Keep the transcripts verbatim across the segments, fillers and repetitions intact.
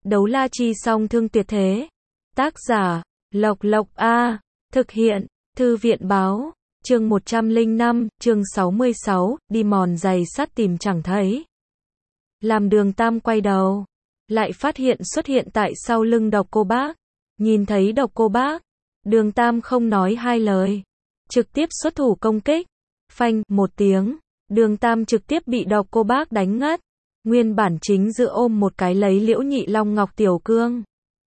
Đấu la chi song thương tuyệt thế. Tác giả, Lộc Lộc A. Thực hiện, Thư viện báo. Chương một trăm lẻ năm, chương sáu mươi sáu, đi mòn giày sắt tìm chẳng thấy. Làm Đường Tam quay đầu, lại phát hiện xuất hiện tại sau lưng Độc Cô Bác. Nhìn thấy Độc Cô Bác, Đường Tam không nói hai lời, trực tiếp xuất thủ công kích. Phanh, một tiếng, Đường Tam trực tiếp bị Độc Cô Bác đánh ngất. Nguyên bản chính giữa ôm một cái lấy Liễu Nhị Long Ngọc Tiểu Cương.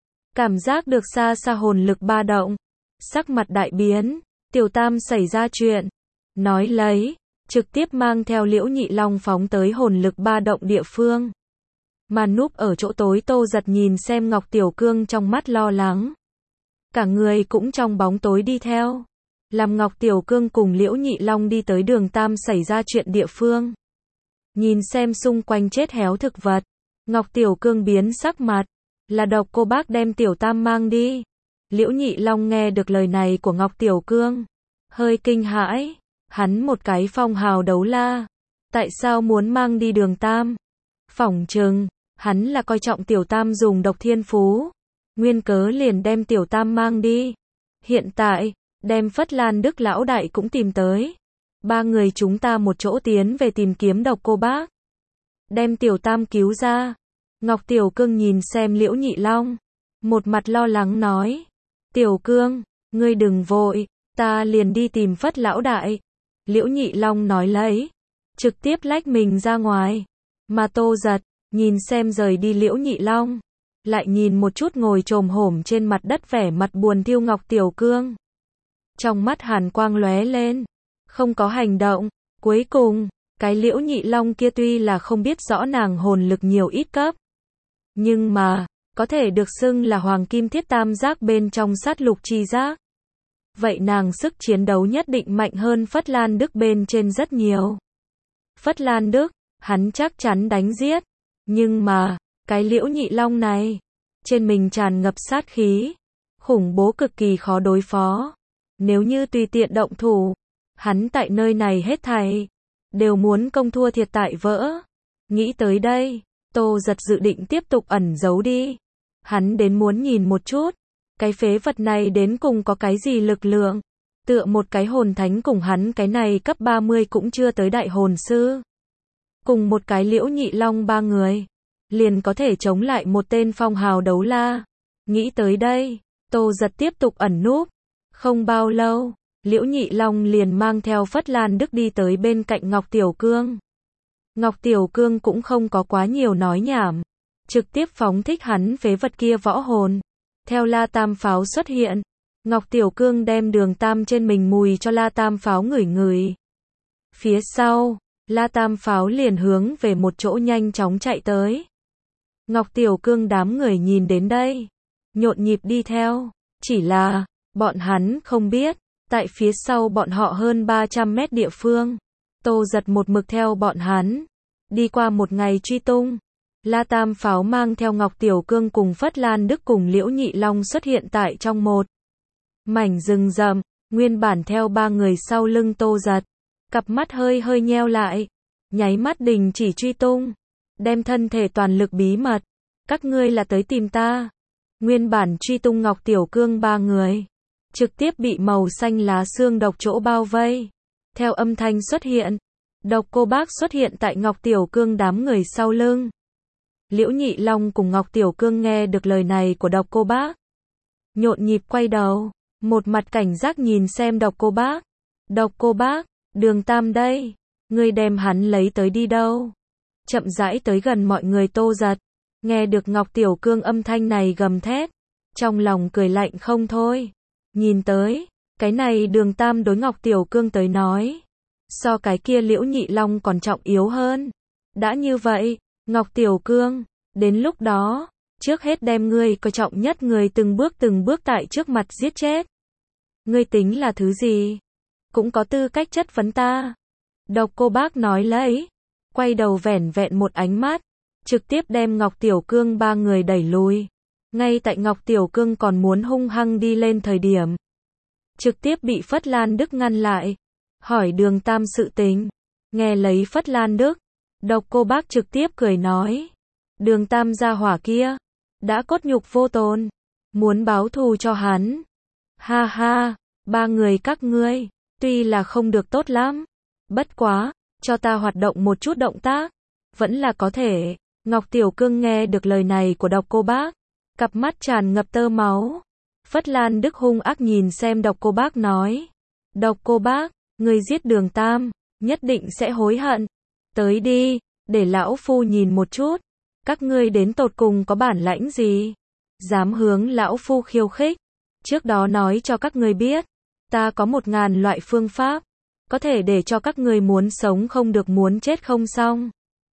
Cảm giác được xa xa hồn lực ba động. Sắc mặt đại biến, Tiểu Tam xảy ra chuyện. Nói lấy, trực tiếp mang theo Liễu Nhị Long phóng tới hồn lực ba động địa phương. Mà núp ở chỗ tối Tô Giật nhìn xem Ngọc Tiểu Cương trong mắt lo lắng. Cả người cũng trong bóng tối đi theo. Làm Ngọc Tiểu Cương cùng Liễu Nhị Long đi tới Đường Tam xảy ra chuyện địa phương. Nhìn xem xung quanh chết héo thực vật, Ngọc Tiểu Cương biến sắc mặt, là Độc Cô Bác đem Tiểu Tam mang đi. Liễu Nhị Long nghe được lời này của Ngọc Tiểu Cương, hơi kinh hãi, hắn một cái phong hào đấu la, tại sao muốn mang đi Đường Tam? Phỏng chừng, hắn là coi trọng Tiểu Tam dùng độc thiên phú, nguyên cớ liền đem Tiểu Tam mang đi. Hiện tại, đem Phất Lan Đức lão đại cũng tìm tới. Ba người chúng ta một chỗ tiến về tìm kiếm Độc Cô Bác. Đem Tiểu Tam cứu ra. Ngọc Tiểu Cương nhìn xem Liễu Nhị Long, một mặt lo lắng nói. Tiểu Cương, ngươi đừng vội, ta liền đi tìm Phất lão đại. Liễu Nhị Long nói lấy, trực tiếp lách mình ra ngoài. Mà Tô Giật, nhìn xem rời đi Liễu Nhị Long, lại nhìn một chút ngồi chồm hổm trên mặt đất vẻ mặt buồn thiu Ngọc Tiểu Cương. Trong mắt hàn quang lóe lên, không có hành động. Cuối cùng, cái Liễu Nhị Long kia tuy là không biết rõ nàng hồn lực nhiều ít cấp, nhưng mà, có thể được xưng là hoàng kim thiết tam giác bên trong sát lục chi giác. Vậy nàng sức chiến đấu nhất định mạnh hơn Phất Lan Đức bên trên rất nhiều. Phất Lan Đức, hắn chắc chắn đánh giết. Nhưng mà, cái Liễu Nhị Long này, trên mình tràn ngập sát khí, khủng bố cực kỳ khó đối phó. Nếu như tùy tiện động thủ, hắn tại nơi này hết thảy đều muốn công thua thiệt tại vỡ. Nghĩ tới đây, Tô Giật dự định tiếp tục ẩn giấu đi. Hắn đến muốn nhìn một chút, cái phế vật này đến cùng có cái gì lực lượng. Tựa một cái hồn thánh cùng hắn cái này cấp ba mươi cũng chưa tới đại hồn sư. Cùng một cái Liễu Nhị Long ba người, liền có thể chống lại một tên phong hào đấu la. Nghĩ tới đây, Tô Giật tiếp tục ẩn núp. Không bao lâu, Liễu Nhị Long liền mang theo Phất Lan Đức đi tới bên cạnh Ngọc Tiểu Cương. Ngọc Tiểu Cương cũng không có quá nhiều nói nhảm, trực tiếp phóng thích hắn phế vật kia võ hồn. Theo La Tam Pháo xuất hiện, Ngọc Tiểu Cương đem Đường Tam trên mình mùi cho La Tam Pháo ngửi ngửi. Phía sau, La Tam Pháo liền hướng về một chỗ nhanh chóng chạy tới. Ngọc Tiểu Cương đám người nhìn đến đây, nhộn nhịp đi theo, chỉ là, bọn hắn không biết, tại phía sau bọn họ hơn ba trăm mét địa phương, Tô Giật một mực theo bọn hắn. Đi qua một ngày truy tung, La Tam Pháo mang theo Ngọc Tiểu Cương cùng Phất Lan Đức cùng Liễu Nhị Long xuất hiện tại trong một mảnh rừng rậm. Nguyên bản theo ba người sau lưng Tô Giật, cặp mắt hơi hơi nheo lại, nháy mắt đình chỉ truy tung, đem thân thể toàn lực bí mật. Các ngươi là tới tìm ta. Nguyên bản truy tung Ngọc Tiểu Cương ba người, trực tiếp bị màu xanh lá xương độc chỗ bao vây. Theo âm thanh xuất hiện, Độc Cô Bác xuất hiện tại Ngọc Tiểu Cương đám người sau lưng. Liễu Nhị Long cùng Ngọc Tiểu Cương nghe được lời này của Độc Cô Bác, nhộn nhịp quay đầu, một mặt cảnh giác nhìn xem Độc Cô Bác. Độc Cô Bác, Đường Tam đây, ngươi đem hắn lấy tới đi đâu? Chậm rãi tới gần mọi người. Tô Giật, nghe được Ngọc Tiểu Cương âm thanh này gầm thét, trong lòng cười lạnh không thôi. Nhìn tới, cái này Đường Tam đối Ngọc Tiểu Cương tới nói, so cái kia Liễu Nhị Long còn trọng yếu hơn. Đã như vậy, Ngọc Tiểu Cương, đến lúc đó, trước hết đem ngươi coi trọng nhất người từng bước từng bước tại trước mặt giết chết. Ngươi tính là thứ gì? Cũng có tư cách chất vấn ta. Độc Cô Bác nói lấy, quay đầu vẻn vẹn một ánh mắt, trực tiếp đem Ngọc Tiểu Cương ba người đẩy lùi. Ngay tại Ngọc Tiểu Cương còn muốn hung hăng đi lên thời điểm, trực tiếp bị Phất Lan Đức ngăn lại, hỏi Đường Tam sự tình. Nghe lấy Phất Lan Đức, Độc Cô Bác trực tiếp cười nói, Đường Tam gia hỏa kia, đã cốt nhục vô tồn, muốn báo thù cho hắn. Ha ha, ba người các ngươi, tuy là không được tốt lắm, bất quá, cho ta hoạt động một chút động tác, vẫn là có thể. Ngọc Tiểu Cương nghe được lời này của Độc Cô Bác, cặp mắt tràn ngập tơ máu. Phất Lan Đức hung ác nhìn xem Độc Cô Bác nói, Độc Cô Bác, ngươi giết Đường Tam, nhất định sẽ hối hận. Tới đi, để lão phu nhìn một chút, các ngươi đến tột cùng có bản lãnh gì, dám hướng lão phu khiêu khích. Trước đó nói cho các ngươi biết, ta có một ngàn loại phương pháp, có thể để cho các ngươi muốn sống không được muốn chết không xong.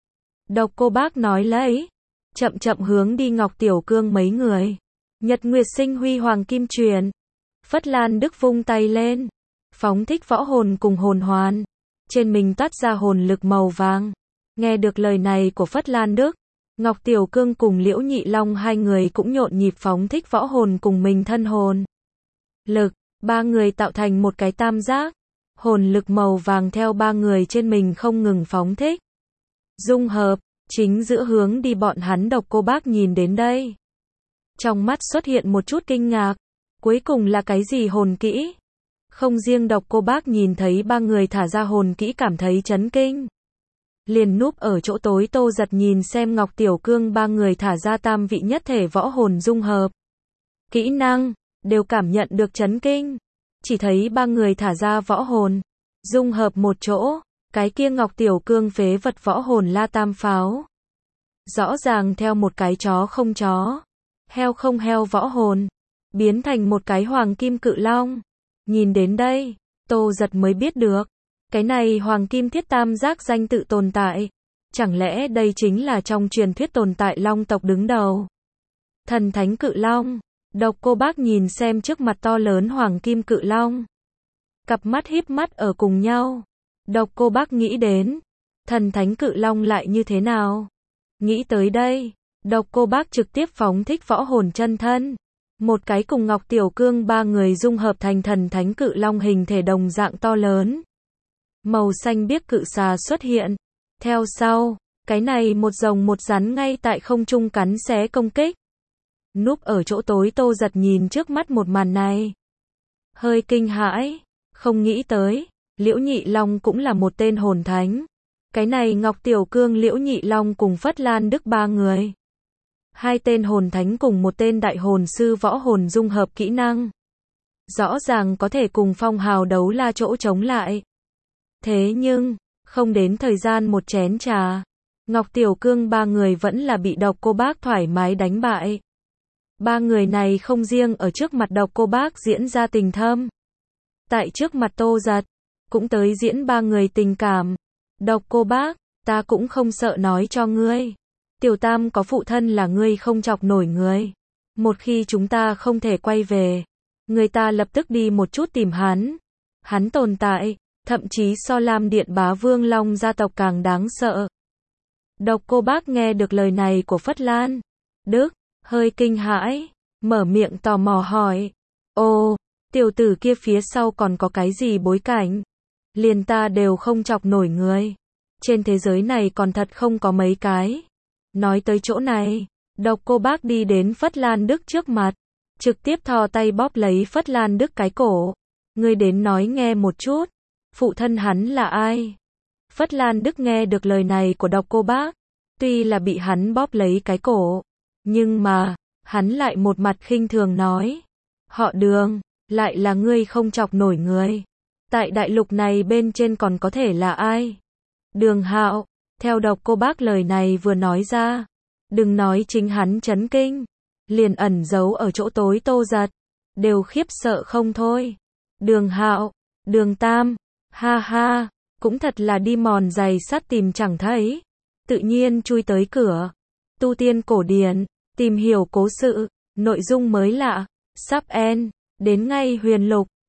Độc Cô Bác nói lấy, chậm chậm hướng đi Ngọc Tiểu Cương mấy người. Nhật Nguyệt Sinh Huy Hoàng Kim Truyền. Phất Lan Đức vung tay lên, phóng thích võ hồn cùng hồn hoàn, trên mình toát ra hồn lực màu vàng. Nghe được lời này của Phất Lan Đức, Ngọc Tiểu Cương cùng Liễu Nhị Long hai người cũng nhộn nhịp phóng thích võ hồn cùng mình thân hồn lực, ba người tạo thành một cái tam giác, hồn lực màu vàng theo ba người trên mình không ngừng phóng thích, dung hợp. Chính giữa hướng đi bọn hắn Độc Cô Bác nhìn đến đây, trong mắt xuất hiện một chút kinh ngạc, cuối cùng là cái gì hồn kỹ? Không riêng Độc Cô Bác nhìn thấy ba người thả ra hồn kỹ cảm thấy chấn kinh, liền núp ở chỗ tối Tô Giật nhìn xem Ngọc Tiểu Cương ba người thả ra tam vị nhất thể võ hồn dung hợp kỹ năng, đều cảm nhận được chấn kinh. Chỉ thấy ba người thả ra võ hồn dung hợp một chỗ, cái kia Ngọc Tiểu Cương phế vật võ hồn La Tam Pháo, rõ ràng theo một cái chó không chó, heo không heo võ hồn, biến thành một cái Hoàng Kim Cự Long. Nhìn đến đây, Tô Giật mới biết được, cái này Hoàng Kim Thiết Tam Giác danh tự tồn tại, chẳng lẽ đây chính là trong truyền thuyết tồn tại Long tộc đứng đầu, Thần Thánh Cự Long. Độc Cô Bác nhìn xem trước mặt to lớn Hoàng Kim Cự Long, cặp mắt híp mắt ở cùng nhau. Độc Cô Bác nghĩ đến, Thần Thánh Cự Long lại như thế nào? Nghĩ tới đây, Độc Cô Bác trực tiếp phóng thích võ hồn chân thân, một cái cùng Ngọc Tiểu Cương ba người dung hợp thành Thần Thánh Cự Long hình thể đồng dạng to lớn. Màu xanh biếc cự xà xuất hiện, theo sau, cái này một rồng một rắn ngay tại không trung cắn xé công kích. Núp ở chỗ tối Tô Giật nhìn trước mắt một màn này, hơi kinh hãi, không nghĩ tới, Liễu Nhị Long cũng là một tên hồn thánh. Cái này Ngọc Tiểu Cương Liễu Nhị Long cùng Phất Lan Đức ba người, hai tên hồn thánh cùng một tên đại hồn sư võ hồn dung hợp kỹ năng, rõ ràng có thể cùng Phong Hào Đấu La chỗ chống lại. Thế nhưng, không đến thời gian một chén trà, Ngọc Tiểu Cương ba người vẫn là bị Độc Cô Bác thoải mái đánh bại. Ba người này không riêng ở trước mặt Độc Cô Bác diễn ra tình thâm, tại trước mặt Tô Giật, cũng tới diễn ba người tình cảm. Độc Cô Bác, ta cũng không sợ nói cho ngươi, Tiểu Tam có phụ thân là ngươi không chọc nổi người. Một khi chúng ta không thể quay về, người ta lập tức đi một chút tìm hắn. Hắn tồn tại, thậm chí so Lam Điện Bá Vương Long gia tộc càng đáng sợ. Độc Cô Bác nghe được lời này của Phất Lan Đức, hơi kinh hãi, mở miệng tò mò hỏi, ồ, tiểu tử kia phía sau còn có cái gì bối cảnh? Liền ta đều không chọc nổi người, trên thế giới này còn thật không có mấy cái. Nói tới chỗ này, Độc Cô Bác đi đến Phất Lan Đức trước mặt, trực tiếp thò tay bóp lấy Phất Lan Đức cái cổ. Ngươi đến nói nghe một chút, phụ thân hắn là ai? Phất Lan Đức nghe được lời này của Độc Cô Bác, tuy là bị hắn bóp lấy cái cổ, nhưng mà, hắn lại một mặt khinh thường nói, họ Đường, lại là ngươi không chọc nổi người. Tại đại lục này bên trên còn có thể là ai? Đường Hạo. Theo Độc Cô Bác lời này vừa nói ra, đừng nói chính hắn chấn kinh, liền ẩn giấu ở chỗ tối Tô Giật, đều khiếp sợ không thôi. Đường Hạo, Đường Tam, ha ha, cũng thật là đi mòn giày sắt tìm chẳng thấy, tự nhiên chui tới cửa. Tu tiên cổ điển, tìm hiểu cố sự, nội dung mới lạ, sắp end, đến ngay huyền lục.